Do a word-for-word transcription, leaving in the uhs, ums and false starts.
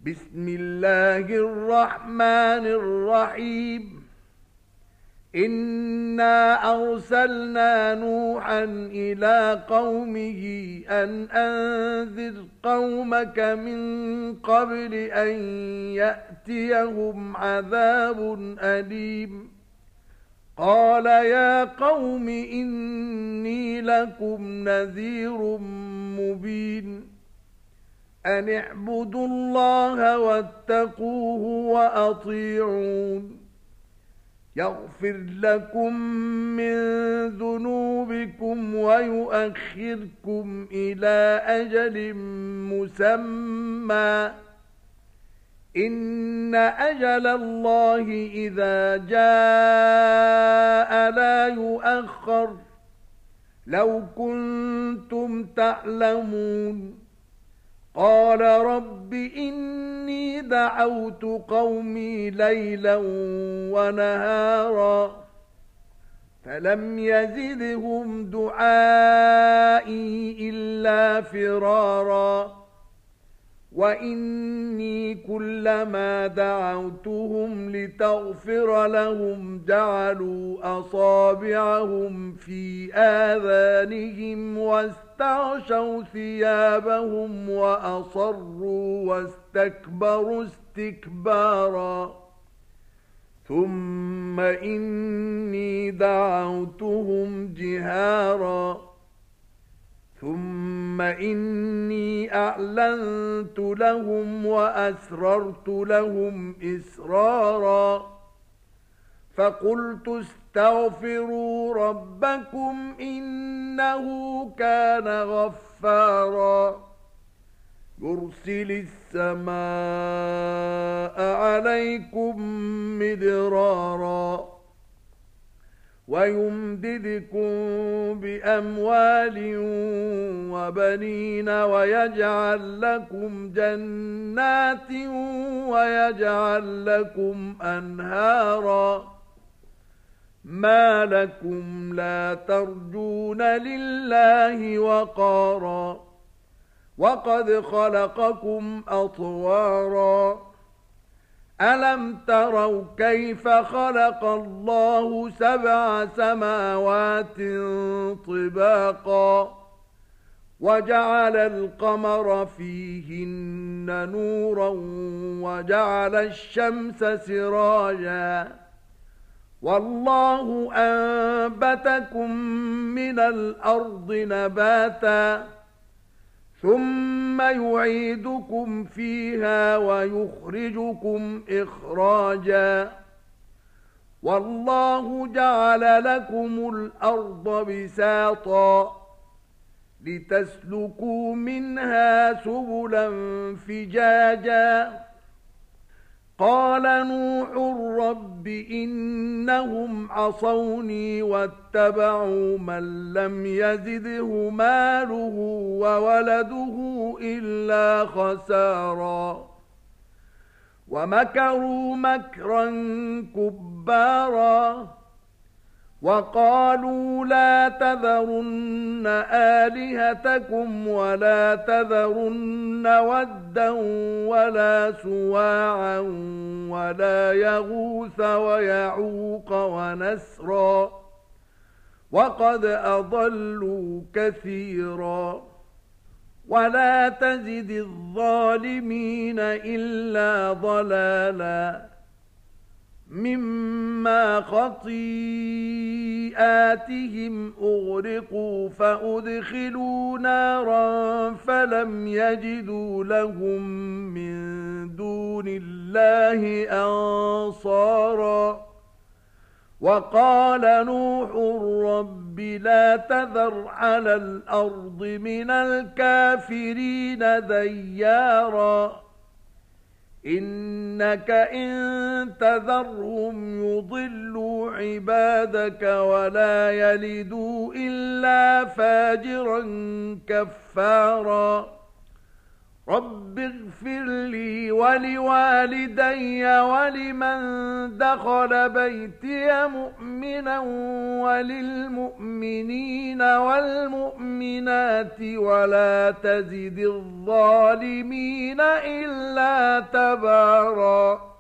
بسم الله الرحمن الرحيم. إنا أرسلنا نوحا إلى قومه أن أنذر قومك من قبل أن يأتيهم عذاب أليم. قال يا قوم إني لكم نذير مبين. أن اعبدوا الله واتقوه وأطيعون. يغفر لكم من ذنوبكم ويؤخركم إلى أجل مسمى. إن أجل الله إذا جاء لا يؤخر. لو كنتم تعلمون. قال رب إني دعوت قومي ليلا ونهارا فلم يزدهم دعائي إلا فرارا. وإني كلما دعوتهم لتغفر لهم جعلوا أصابعهم في آذانهم واستغشوا ثيابهم وأصروا واستكبروا استكبارا. ثم إني دعوتهم جهارا ثم إني أعلنت لهم وأسررت لهم إسرارا. فقلت استغفروا ربكم إنه كان غفارا. يرسل السماء عليكم مدرارا ويمددكم بأموال وبنين ويجعل لكم جنات ويجعل لكم أنهارا. ما لكم لا ترجون لله وقارا وقد خلقكم أطوارا. ألم تروا كيف خلق الله سبع سماوات طباقا وجعل القمر فيهن نورا وجعل الشمس سراجا والله أنبتكم من الأرض نباتا ثم يعيدكم فيها ويخرجكم إخراجا. والله جعل لكم الأرض بساطا لتسلكوا منها سبلا فجاجا. قال نوح رب إنهم عصوني واتبعوا من لم يزده ماله وولده إلا خسارا. ومكروا مكرا كبارا وقالوا لا تذرن آلهتكم ولا تذرن ودا ولا سواعا ولا يغوث ويعوق ونسرا وقد أضلوا كثيرا. ولا تزد الظالمين إلا ضلالا مما خطيئاتهم أغرقوا فأدخلوا نارا فلم يجدوا لهم من دون الله أنصارا. وقال نوح رب لا تذر على الأرض من الكافرين ديارا إنك إن تذرهم يضلوا عبادك ولا يلدوا إلا فاجرا كفارا. رب اغفر لي ولوالدي ولمن دخل بيتي مؤمنا وللمؤمنين والمؤمنات ولا تزد الظالمين إلا تباراً.